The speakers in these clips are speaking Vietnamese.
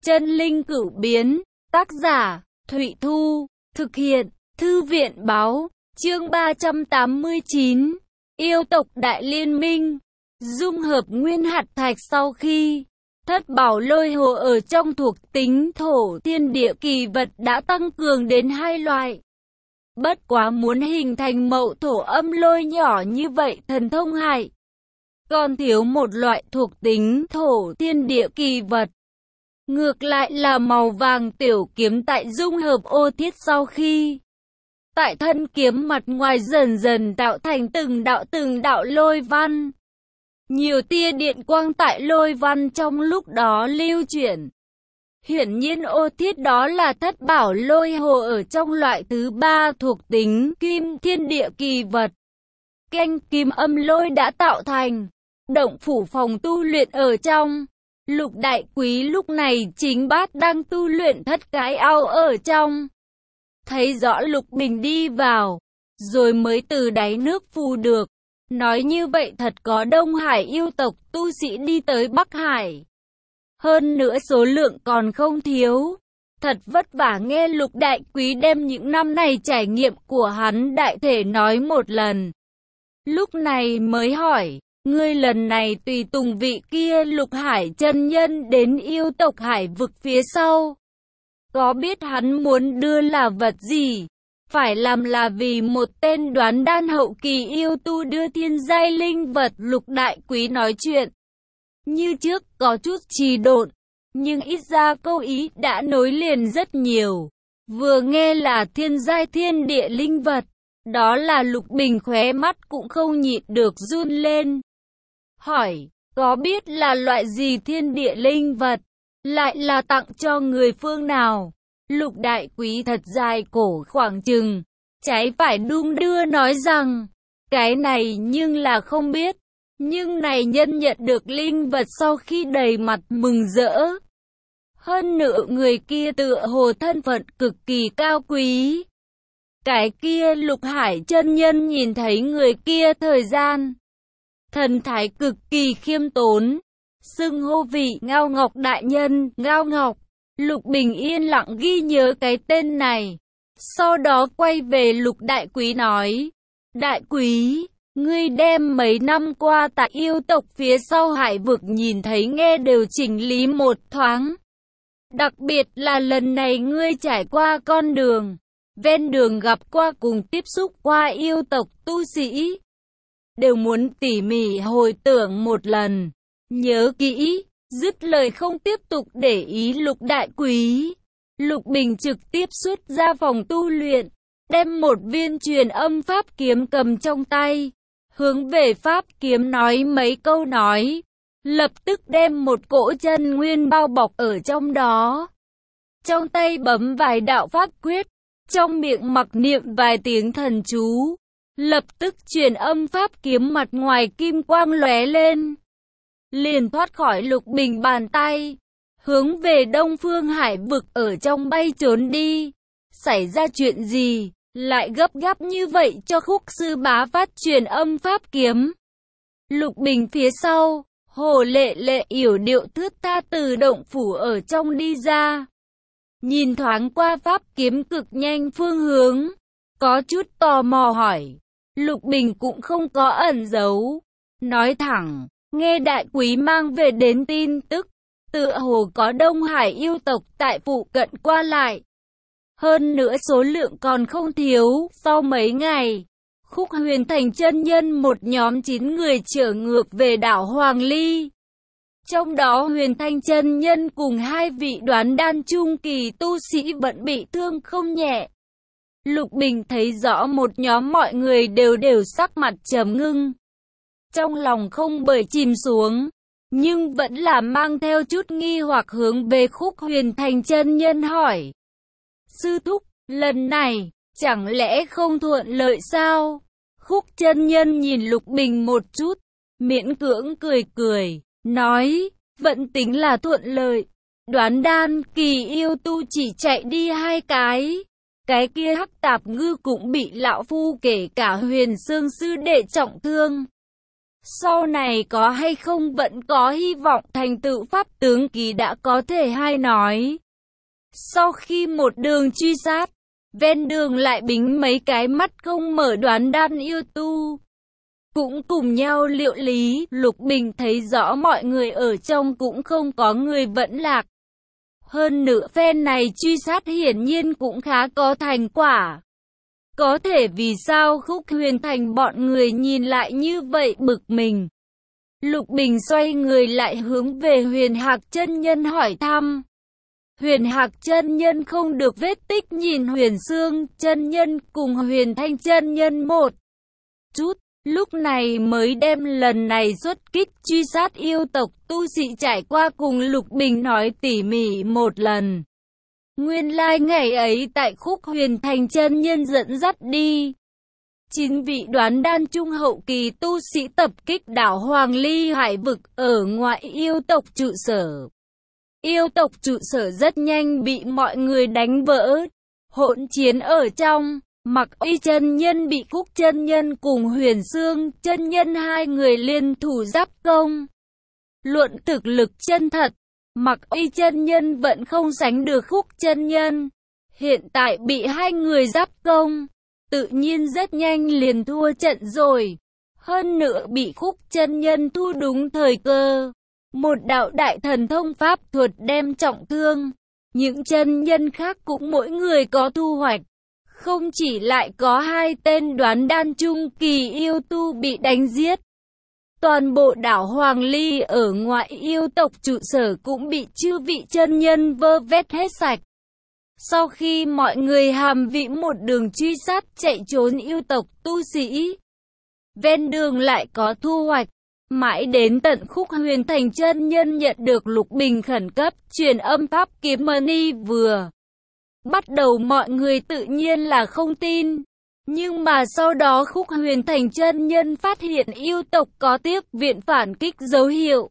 Chân linh cửu biến, tác giả, Thụy Thu, thực hiện, Thư viện báo, chương 389, yêu tộc đại liên minh, dung hợp nguyên hạt thạch sau khi thất bảo lôi hồ ở trong thuộc tính thổ thiên địa kỳ vật đã tăng cường đến 2 loại. Bất quá muốn hình thành mậu thổ âm lôi nhỏ như vậy thần thông hại, còn thiếu một loại thuộc tính thổ thiên địa kỳ vật. Ngược lại là màu vàng tiểu kiếm tại dung hợp ô thiết sau khi tại thân kiếm mặt ngoài dần dần tạo thành từng đạo lôi văn. Nhiều tia điện quang tại lôi văn trong lúc đó lưu chuyển. Hiển nhiên ô thiết đó là thất bảo lôi hồ ở trong loại thứ 3 thuộc tính kim thiên địa kỳ vật. Canh kim âm lôi đã tạo thành động phủ phòng tu luyện ở trong. Lục đại quý lúc này chính bát đang tu luyện thất cái ao ở trong. Thấy rõ Lục Bình đi vào, rồi mới từ đáy nước phù được. Nói như vậy thật có Đông Hải yêu tộc tu sĩ đi tới Bắc Hải. Hơn nữa số lượng còn không thiếu. Thật vất vả nghe Lục đại quý đem những năm này trải nghiệm của hắn đại thể nói một lần. Lúc này mới hỏi, ngươi lần này tùy tùng vị kia Lục Hải chân nhân đến yêu tộc hải vực phía sau. Có biết hắn muốn đưa là vật gì? Phải làm là vì một tên đoán đan hậu kỳ yêu tu đưa thiên giai linh vật. Lục đại quý nói chuyện như trước có chút trì độn, nhưng ít ra câu ý đã nối liền rất nhiều. Vừa nghe là thiên giai thiên địa linh vật, đó là Lục Bình khóe mắt cũng không nhịn được run lên. Hỏi, có biết là loại gì thiên địa linh vật, lại là tặng cho người phương nào? Lục đại quý thật dài cổ khoảng chừng, trái phải đung đưa nói rằng, cái này nhưng là không biết. Nhưng này nhân nhận được linh vật sau khi đầy mặt mừng rỡ. Hơn nữa người kia tựa hồ thân phận cực kỳ cao quý. Cái kia Lục Hải chân nhân nhìn thấy người kia thời gian thần thái cực kỳ khiêm tốn, xưng hô vị Ngao Ngọc đại nhân, Ngao Ngọc. Lục Bình yên lặng ghi nhớ cái tên này. Sau đó quay về Lục đại quý nói, đại quý, ngươi đem mấy năm qua tại yêu tộc phía sau hải vực nhìn thấy nghe đều chỉnh lý một thoáng. Đặc biệt là lần này ngươi trải qua con đường, ven đường gặp qua cùng tiếp xúc qua yêu tộc tu sĩ, đều muốn tỉ mỉ hồi tưởng một lần, nhớ kỹ. Dứt lời không tiếp tục để ý Lục đại quý. Lục Bình trực tiếp xuất ra phòng tu luyện, đem một viên truyền âm pháp kiếm cầm trong tay, hướng về pháp kiếm nói mấy câu nói, lập tức đem một cỗ chân nguyên bao bọc ở trong đó. Trong tay bấm vài đạo pháp quyết, trong miệng mặc niệm vài tiếng thần chú, lập tức truyền âm pháp kiếm mặt ngoài kim quang lóe lên, liền thoát khỏi Lục Bình bàn tay, hướng về Đông Phương hải vực ở trong bay trốn đi. Xảy ra chuyện gì, lại gấp gáp như vậy cho Khúc sư bá phát truyền âm pháp kiếm? Lục Bình phía sau, Hồ Lệ Lệ yểu điệu thướt tha từ động phủ ở trong đi ra. Nhìn thoáng qua pháp kiếm cực nhanh phương hướng, có chút tò mò hỏi. Lục Bình cũng không có ẩn giấu, nói thẳng, nghe đại quý mang về đến tin tức, tựa hồ có Đông Hải yêu tộc tại phụ cận qua lại. Hơn nữa số lượng còn không thiếu. Sau mấy ngày, Khúc Huyền Thành chân nhân một nhóm 9 người trở ngược về đảo Hoàng Ly. Trong đó Huyền Thanh chân nhân cùng 2 vị đoán đan trung kỳ tu sĩ vẫn bị thương không nhẹ. Lục Bình thấy rõ một nhóm mọi người đều sắc mặt trầm ngưng, trong lòng không bởi chìm xuống, nhưng vẫn là mang theo chút nghi hoặc hướng về Khúc Huyền Thành chân nhân hỏi. Sư thúc, lần này, chẳng lẽ không thuận lợi sao? Khúc chân nhân nhìn Lục Bình một chút, miễn cưỡng cười, nói, vẫn tính là thuận lợi. Đoán đan kỳ yêu tu chỉ chạy đi 2 cái. Cái kia Hắc Tạp Ngư cũng bị lão phu kể cả Huyền Xương sư đệ trọng thương. Sau này có hay không vẫn có hy vọng thành tựu pháp tướng kỳ đã có thể hay nói. Sau khi một đường truy sát, ven đường lại bính mấy cái mắt không mở đoán đan yêu tu. Cũng cùng nhau liệu lý, Lục Bình thấy rõ mọi người ở trong cũng không có người vẫn lạc. Hơn nữa phen này truy sát hiển nhiên cũng khá có thành quả. Có thể vì sao Khúc Huyền Thành bọn người nhìn lại như vậy bực mình. Lục Bình xoay người lại hướng về Huyền Hạc chân nhân hỏi thăm. Huyền Hạc chân nhân không được vết tích nhìn Huyền Xương chân nhân cùng Huyền Thanh chân nhân một chút, lúc này mới đem lần này xuất kích truy sát yêu tộc tu sĩ trải qua cùng Lục Bình nói tỉ mỉ một lần. Nguyên lai ngày ấy tại Khúc Huyền Thành chân nhân dẫn dắt đi 9 vị đoán đan trung hậu kỳ tu sĩ tập kích đảo Hoàng Ly Hải vực ở ngoại yêu tộc trụ sở. Yêu tộc trụ sở rất nhanh bị mọi người đánh vỡ, hỗn chiến ở trong. Mặc Y chân nhân bị Khúc chân nhân cùng Huyền Xương chân nhân hai người liên thủ giáp công. Luận thực lực chân thật, Mặc Y chân nhân vẫn không sánh được Khúc chân nhân. Hiện tại bị hai người giáp công, tự nhiên rất nhanh liền thua trận rồi. Hơn nữa bị Khúc chân nhân thu đúng thời cơ. Một đạo đại thần thông pháp thuật đem trọng thương. Những chân nhân khác cũng mỗi người có thu hoạch. Không chỉ lại có 2 tên đoán đan trung kỳ yêu tu bị đánh giết. Toàn bộ đảo Hoàng Ly ở ngoại yêu tộc trụ sở cũng bị chư vị chân nhân vơ vét hết sạch. Sau khi mọi người hàm vĩ một đường truy sát chạy trốn yêu tộc tu sĩ, ven đường lại có thu hoạch. Mãi đến tận Khúc Huyền Thành chân nhân nhận được Lục Bình khẩn cấp truyền âm pháp kiếm mani vừa bắt đầu mọi người tự nhiên là không tin. Nhưng mà sau đó Khúc Huyền Thành chân nhân phát hiện yêu tộc có tiếp viện phản kích dấu hiệu.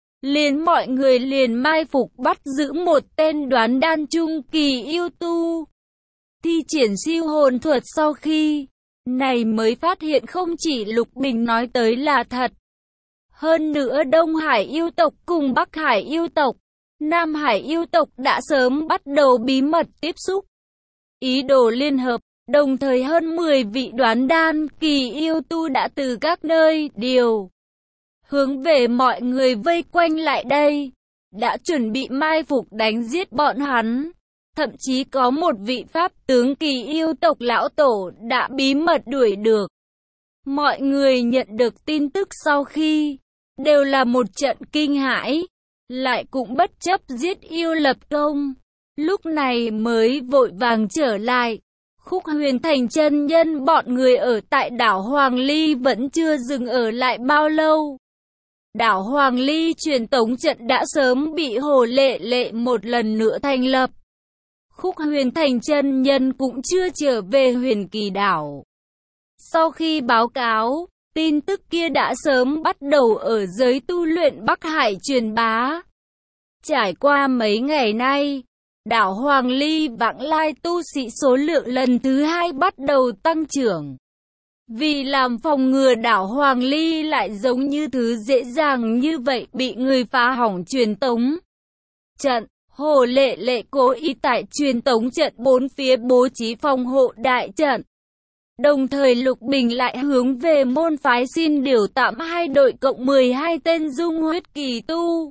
Mọi người liền mai phục bắt giữ một tên đoán đan trung kỳ yêu tu. Thi triển siêu hồn thuật sau khi này mới phát hiện không chỉ Lục Bình nói tới là thật. Hơn nữa Đông Hải yêu tộc cùng Bắc Hải yêu tộc, Nam Hải yêu tộc đã sớm bắt đầu bí mật tiếp xúc. Ý đồ liên hợp, đồng thời hơn 10 vị đoán đan kỳ yêu tu đã từ các nơi điều hướng về mọi người vây quanh lại đây, đã chuẩn bị mai phục đánh giết bọn hắn. Thậm chí có một vị pháp tướng kỳ yêu tộc lão tổ đã bí mật đuổi được. Mọi người nhận được tin tức sau khi đều là một trận kinh hãi, lại cũng bất chấp giết yêu lập công. Lúc này mới vội vàng trở lại. Khúc Huyền Thành chân nhân bọn người ở tại đảo Hoàng Ly vẫn chưa dừng ở lại bao lâu. Đảo Hoàng Ly truyền tống trận đã sớm bị Hồ Lệ Lệ một lần nữa thành lập. Khúc Huyền Thành chân nhân cũng chưa trở về Huyền Kỳ đảo. Sau khi báo cáo, tin tức kia đã sớm bắt đầu ở giới tu luyện Bắc Hải truyền bá. Trải qua mấy ngày nay, đảo Hoàng Ly vãng lai tu sĩ số lượng lần thứ 2 bắt đầu tăng trưởng. Vì làm phòng ngừa đảo Hoàng Ly lại giống như thứ dễ dàng như vậy bị người phá hỏng truyền tống trận, Hồ Lệ Lệ cố ý tại truyền tống trận 4 phía bố trí phòng hộ đại trận. Đồng thời Lục Bình lại hướng về môn phái xin điều tạm 2 đội cộng 12 tên dung huyết kỳ tu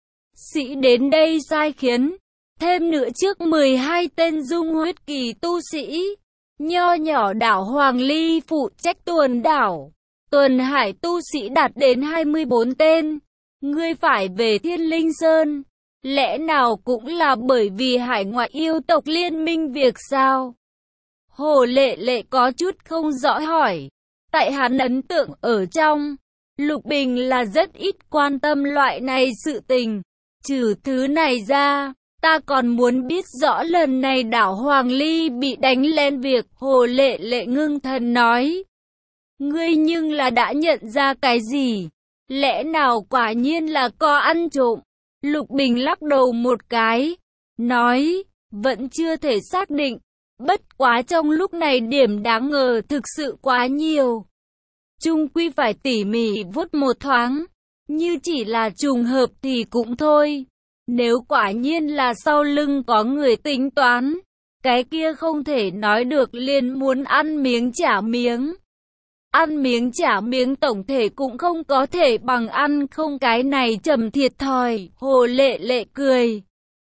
sĩ đến đây sai khiến. Thêm nữa trước 12 tên dung huyết kỳ tu sĩ, nho nhỏ đảo Hoàng Ly phụ trách tuần đảo. Tuần hải tu sĩ đạt đến 24 tên. Ngươi phải về Thiên Linh Sơn. Lẽ nào cũng là bởi vì hải ngoại yêu tộc liên minh việc sao? Hồ Lệ Lệ có chút không rõ hỏi. Tại hắn ấn tượng ở trong, Lục Bình là rất ít quan tâm loại này sự tình. Trừ thứ này ra, ta còn muốn biết rõ lần này đảo Hoàng Ly bị đánh lên việc. Hồ Lệ Lệ ngưng thần nói. Ngươi nhưng là đã nhận ra cái gì? Lẽ nào quả nhiên là có ăn trộm? Lục Bình lắc đầu một cái, nói, vẫn chưa thể xác định. Bất quá trong lúc này điểm đáng ngờ thực sự quá nhiều. chung quy phải tỉ mỉ vuốt một thoáng. Như chỉ là trùng hợp thì cũng thôi. Nếu quả nhiên là sau lưng có người tính toán, cái kia không thể nói được liền muốn ăn miếng trả miếng. Ăn miếng trả miếng tổng thể cũng không có thể bằng ăn không, cái này trầm thiệt thòi. Hồ Lệ Lệ cười,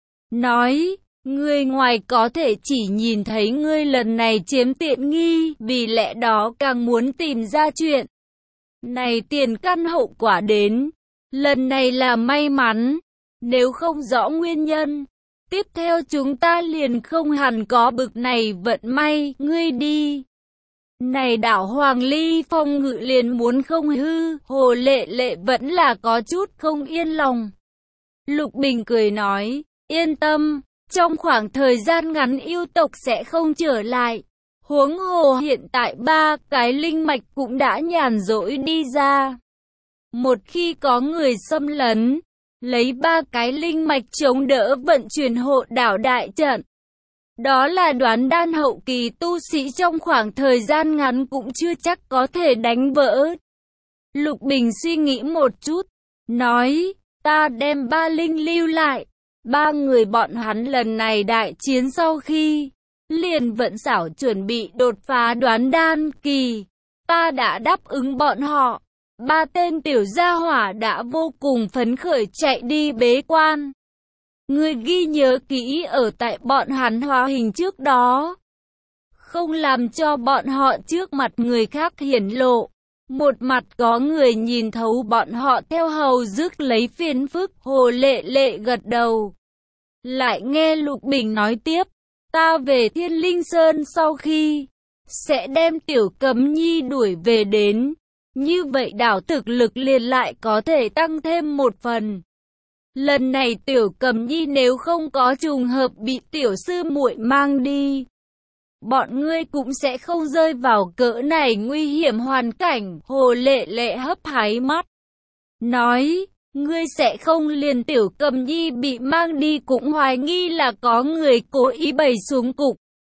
nói, người ngoài có thể chỉ nhìn thấy ngươi lần này chiếm tiện nghi, vì lẽ đó càng muốn tìm ra chuyện này tiền căn hậu quả đến. Lần này là may mắn, nếu không rõ nguyên nhân, tiếp theo chúng ta liền không hẳn có bực này vận may. Ngươi đi. Này đảo Hoàng Ly Phong ngự liền muốn không hư. Hồ Lệ Lệ vẫn là có chút không yên lòng. Lục Bình cười nói, yên tâm, trong khoảng thời gian ngắn yêu tộc sẽ không trở lại. Huống hồ hiện tại 3 cái linh mạch cũng đã nhàn rỗi đi ra. Một khi có người xâm lấn, lấy 3 cái linh mạch chống đỡ vận chuyển hộ đảo đại trận. Đó là đoán đan hậu kỳ tu sĩ trong khoảng thời gian ngắn cũng chưa chắc có thể đánh vỡ. Lục Bình suy nghĩ một chút, nói, ta đem 3 linh lưu lại. 3 người bọn hắn lần này đại chiến sau khi liền vận xảo chuẩn bị đột phá đoán đan kỳ. Ta đã đáp ứng bọn họ. 3 tên tiểu gia hỏa đã vô cùng phấn khởi chạy đi bế quan. Ngươi ghi nhớ kỹ ở tại bọn hắn hóa hình trước đó. Không làm cho bọn họ trước mặt người khác hiển lộ. Một mặt có người nhìn thấu bọn họ theo hầu rước lấy phiền phức. Hồ Lệ Lệ gật đầu. Lại nghe Lục Bình nói tiếp. Ta về Thiên Linh Sơn sau khi sẽ đem Tiểu Cấm Nhi đuổi về đến. Như vậy đảo thực lực liền lại có thể tăng thêm một phần. Lần này Tiểu Cấm Nhi nếu không có trùng hợp bị tiểu sư muội mang đi, bọn ngươi cũng sẽ không rơi vào cỡ này nguy hiểm hoàn cảnh. Hồ Lệ Lệ hấp háy mắt, nói, ngươi sẽ không liền Tiểu Cấm Nhi bị mang đi cũng hoài nghi là có người cố ý bày xuống cục.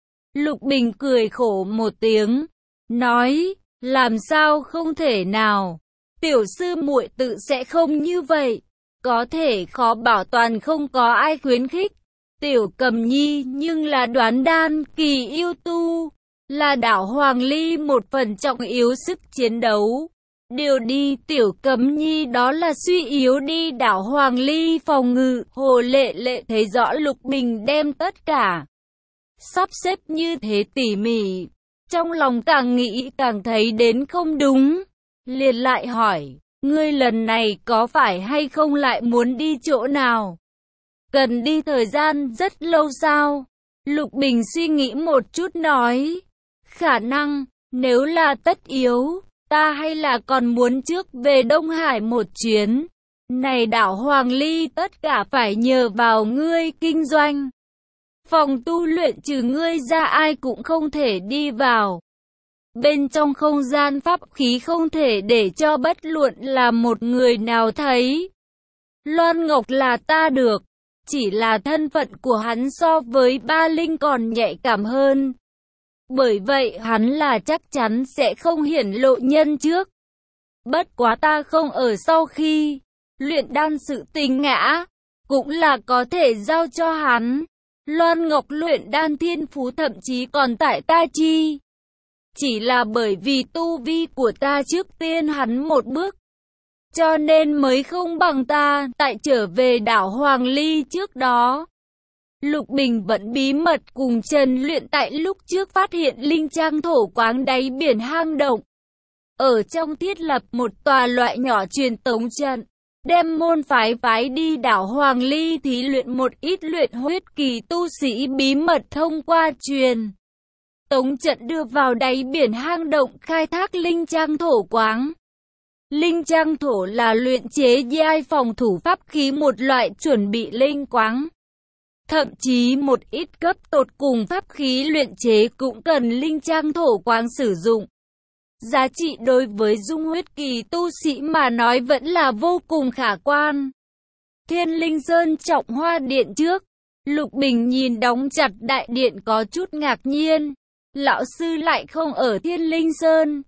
Lục Bình cười khổ một tiếng, nói, làm sao không thể nào, tiểu sư muội tự sẽ không như vậy. Có thể khó bảo toàn không có ai khuyến khích. Tiểu Cấm Nhi nhưng là đoán đan kỳ yêu tu, là đảo Hoàng Ly một phần trọng yếu sức chiến đấu. Điều đi Tiểu Cấm Nhi đó là suy yếu đi đảo Hoàng Ly phòng ngự. Hồ Lệ Lệ thấy rõ Lục Bình đem tất cả sắp xếp như thế tỉ mỉ, trong lòng càng nghĩ càng thấy đến không đúng, liền lại hỏi, ngươi lần này có phải hay không lại muốn đi chỗ nào? Cần đi thời gian rất lâu sao? Lục Bình suy nghĩ một chút nói, khả năng, nếu là tất yếu, ta hay là còn muốn trước về Đông Hải một chuyến. Này đảo Hoàng Ly tất cả phải nhờ vào ngươi kinh doanh. Phòng tu luyện trừ ngươi ra ai cũng không thể đi vào. Bên trong không gian pháp khí không thể để cho bất luận là một người nào thấy. Loan Ngọc là ta được, chỉ là thân phận của hắn so với Ba Linh còn nhạy cảm hơn. Bởi vậy hắn là chắc chắn sẽ không hiển lộ nhân trước. Bất quá ta không ở sau khi luyện đan sự tình ngã, cũng là có thể giao cho hắn. Loan Ngọc luyện đan thiên phú thậm chí còn tại ta chi. Chỉ là bởi vì tu vi của ta trước tiên hắn một bước, cho nên mới không bằng ta. Tại trở về đảo Hoàng Ly trước đó, Lục Bình vẫn bí mật cùng Trần Luyện tại lúc trước phát hiện linh trang thổ quáng đáy biển hang động. Ở trong thiết lập một tòa loại nhỏ truyền tống trận, đem môn phái đi đảo Hoàng Ly thí luyện một ít luyện huyết kỳ tu sĩ bí mật thông qua truyền tống trận đưa vào đáy biển hang động khai thác linh trang thổ quáng. Linh trang thổ là luyện chế giai phòng thủ pháp khí một loại chuẩn bị linh quáng. Thậm chí một ít cấp tột cùng pháp khí luyện chế cũng cần linh trang thổ quáng sử dụng. Giá trị đối với dung huyết kỳ tu sĩ mà nói vẫn là vô cùng khả quan. Thiên Linh Sơn Trọng Hoa Điện trước, Lục Bình nhìn đóng chặt đại điện có chút ngạc nhiên. Lão sư lại không ở Thiên Linh Sơn.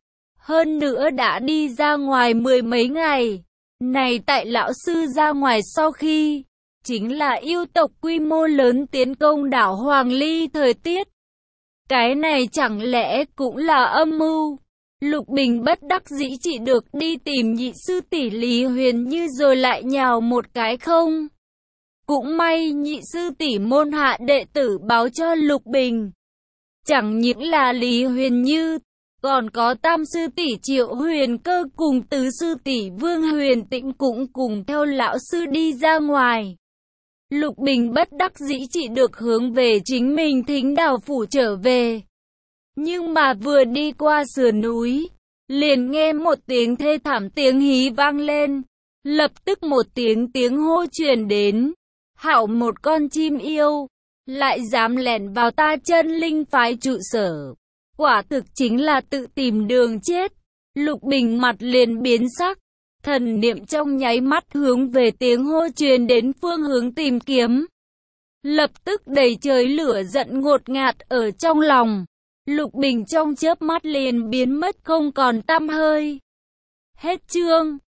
Hơn nữa đã đi ra ngoài 10 mấy ngày. Này tại lão sư ra ngoài sau khi chính là yêu tộc quy mô lớn tiến công đảo Hoàng Ly thời tiết. Cái này chẳng lẽ cũng là âm mưu? Lục Bình bất đắc dĩ chỉ được đi tìm nhị sư tỷ Lý Huyền Như rồi lại nhào một cái không. Cũng may nhị sư tỷ môn hạ đệ tử báo cho Lục Bình. Chẳng những là Lý Huyền Như, còn có tam sư tỷ Triệu Huyền Cơ cùng tứ sư tỷ Vương Huyền Tĩnh cũng cùng theo lão sư đi ra ngoài. Lục Bình bất đắc dĩ chỉ được hướng về chính mình Thính Đào phủ trở về. Nhưng mà vừa đi qua sườn núi, liền nghe một tiếng thê thảm tiếng hí vang lên. Lập tức một tiếng hô truyền đến. Hảo một con chim yêu, lại dám lẻn vào ta Chân Linh phái trụ sở. Quả thực chính là tự tìm đường chết. Lục Bình mặt liền biến sắc. Thần niệm trong nháy mắt hướng về tiếng hô truyền đến phương hướng tìm kiếm. Lập tức đầy trời lửa giận ngột ngạt ở trong lòng. Lục Bình trong chớp mắt liền biến mất không còn tăm hơi. Hết chương.